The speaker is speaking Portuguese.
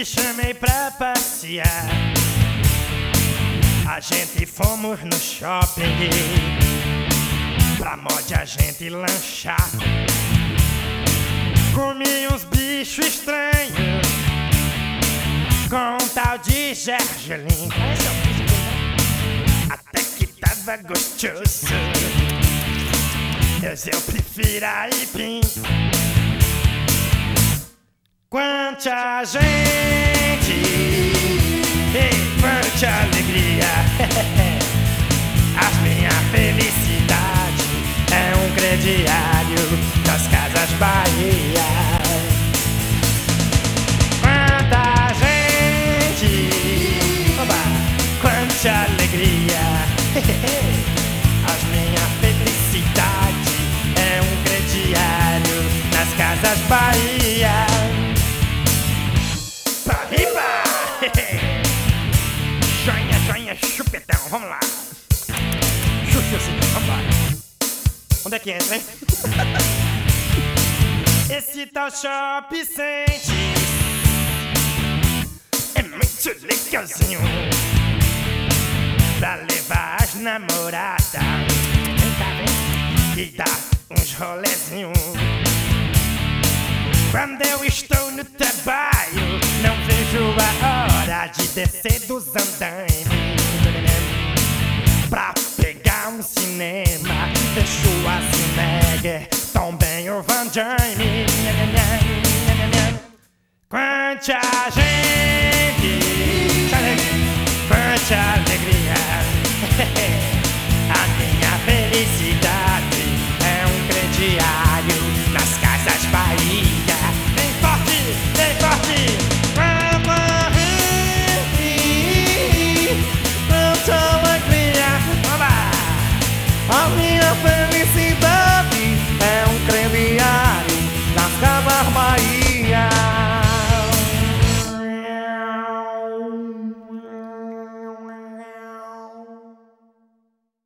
chamei pra passear. A gente fomos no shopping pra mod a gente lanchar. Comi uns bichos estranhos com um tal de gergelim. Até que tava gostoso, mas eu prefiro aipim. Quanta gente e quanta alegria. A minha felicidade é um crediário das Casas Bahia. Quanta gente, oba, quanta alegria. A minha felicidade é um crediário nas Casas Bahia. Pra riba! Joinha, joinha, chupetão, vamos lá. Chuchuzinho, vamos lá. Onde é que entra, hein? Esse tal Shopping Center é muito legalzinho pra levar as namoradas. Vem cá, vem, e dar uns rolezinhos. Quando eu estou no trabalho, não vejo a hora de descer dos andaimes pra pegar um cinema. Deixo a Schwarzenegger, também o Van Damme. Quanta gente